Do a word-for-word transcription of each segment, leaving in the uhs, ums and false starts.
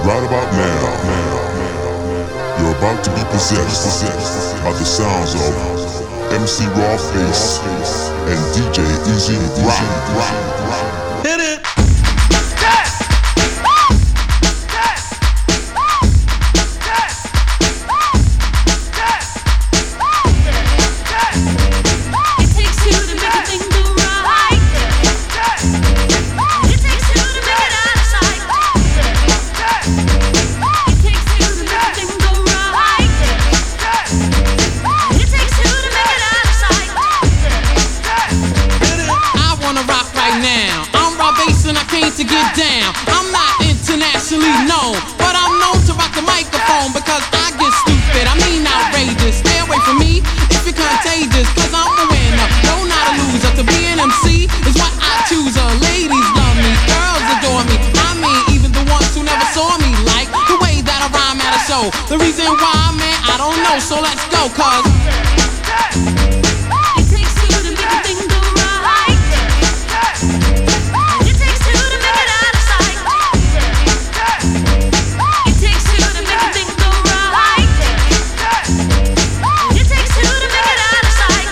Right about now, you're about to be possessed by the sounds of M C Raw Face and D J Easy Rock. Hit it! To get down, I'm not internationally known, but I'm known to rock the microphone because I get stupid, I mean outrageous. Stay away from me if you're contagious, cause I'm a winner, no not a loser. To be an M C is what I choose. Uh, ladies love me, girls adore me, I mean even the ones who never saw me like the way that I rhyme at a show. The reason why, man, I don't know, so let's go, cause it takes two to make a thing go right. It takes two to make it out of sight. It takes two to make a thing go right. It takes two to make it out of sight.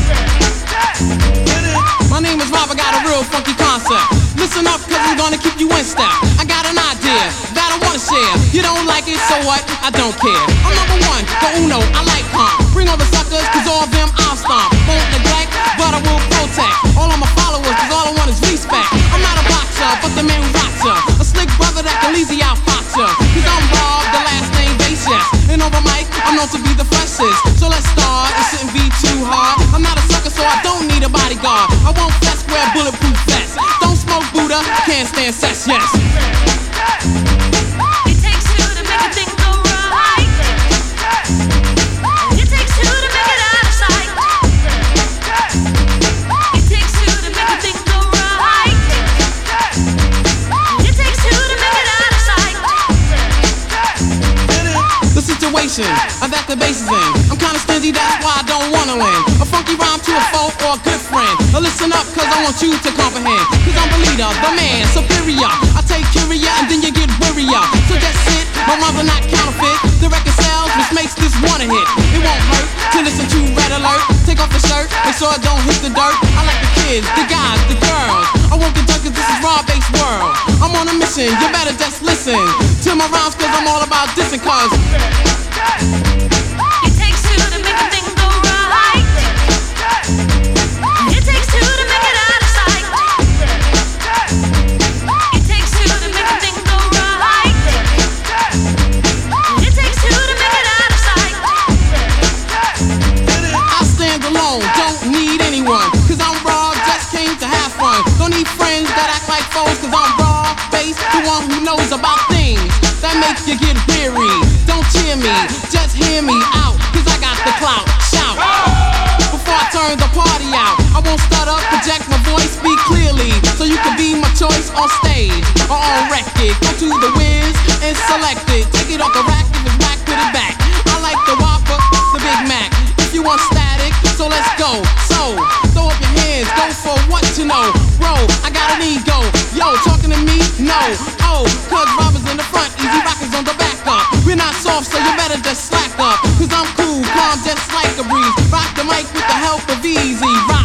My name is Rob, I got a real funky concept. Listen up, cause I'm gonna keep you in step. I got an idea that I wanna share. You don't like it, so what? I don't care. I'm number one, the uno, I like calm. Bring all the suckers, cause all of them I'll stomp. Won't neglect, but I will protect all of my followers, cause all I want is respect. I'm not a boxer, but the man who rocks ya. A slick brother that can easy out fox ya. Cause I'm Rob, the last name base, yes. And over mic, I'm known to be the freshest. So let's start, it shouldn't be too hard. I'm not a sucker, so I don't need a bodyguard. I won't fess, wear bulletproof vests. Don't smoke Buddha, can't stand sex, yes. It takes two to make a thing go right. It takes two to make it out of sight. It takes two to make a thing go right. It takes two to make it out of sight. The situation that the bass is in, I'm kinda stingy, that's why I don't wanna win. A funky rhyme to a foe or a good friend. Now listen up, cause I want you to comprehend. Cause I'm the leader, the man, superior. I take curia and then you get wearier. So just sit, my rhymes are not counterfeit. The record sells, which makes this one a hit. It won't hurt to listen to Red Alert. Take off the shirt, make sure it don't hit the dirt. I like the kids, the guys, the girls. I won't get done cause this is raw-based world. I'm on a mission, you better just listen to my rhymes cause I'm all about dissing cause it takes two to make a thing go right. It takes two to make it out of sight. It takes two to make a thing go right. It takes two to make it out of sight. I stand alone, don't need anyone, cause I'm raw, just came to have fun. Don't need friends that act like foes, cause I'm raw, face, the one who knows about things that make you get weary. Don't cheer me, just hear me out, cause I got the clout. Shout before I turn the party out. I won't stutter, project my voice, speak clearly, so you can be my choice on stage or on record. Go to the Wiz and select it. Take it off the rack, if it's whack, put it back. I like the Whopper, the Big Mac. If you want static, so let's go. So throw up your hands, go for what you know. Bro, I got an ego. Yo, talking to me? No. Oh, cause Rob is in the front, Easy Rock is on the back up. We're not soft, so you better just slack up. Cause I'm cool, calm, just like a breeze. Rock the mic with the help of Easy Rock.